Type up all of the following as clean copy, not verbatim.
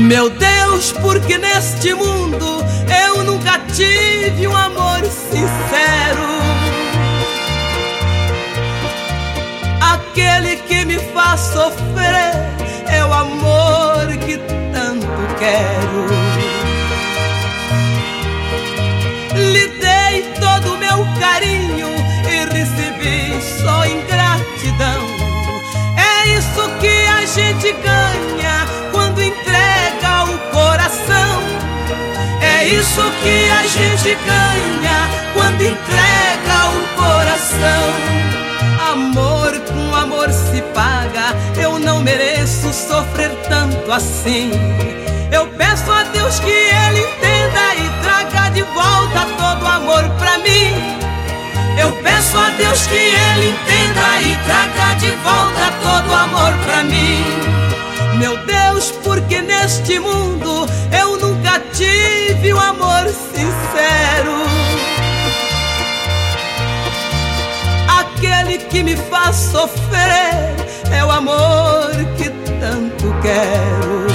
Meu Deus, porque neste mundo eu nunca tive um amor sincero, aquele que me faz sofrer é o amor que tanto quero. Lhe dei todo o meu carinho e recebi só ingratidão. É isso que a gente ganha quando entrega o coração. É isso que a gente ganha quando entrega o coração. Amor com amor se paga, eu não mereço sofrer tanto assim. Eu peço a Deus que Ele entenda e traga de volta todo o amor pra mim. Eu peço a Deus que Ele entenda e traga de volta todo o amor pra mim. Meu Deus, porque neste mundo eu nunca tive um amor sincero, aquele que me faz sofrer é o amor que tanto quero.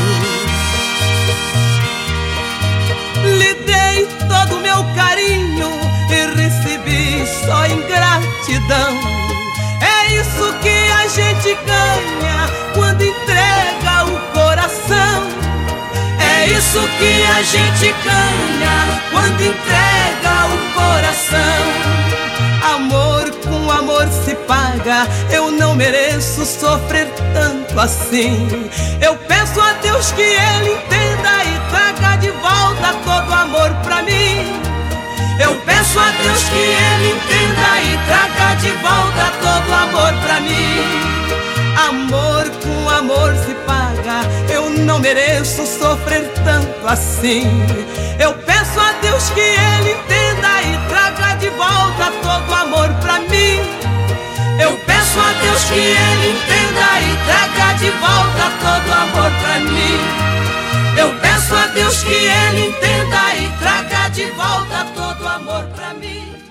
Lhe dei todo o meu carinho e recebi só ingratidão. É isso que a gente ganha quando entrega o coração. É isso que a gente ganha quando entrega o coração. Amor com amor se paga, eu não mereço sofrer tanto assim. Eu peço a Deus que Ele entenda e traga de volta todo o amor pra mim. Eu peço a Deus que Ele entenda e traga de volta todo o amor pra mim. Amor com amor se paga, eu não mereço sofrer tanto assim. Eu peço a Deus que Ele entenda e traga de volta todo o amor pra mim. Eu peço a Deus que Ele entenda e traga de volta todo o amor pra mim. Eu peço a Deus que Ele entenda e traga de volta todo o amor pra mim.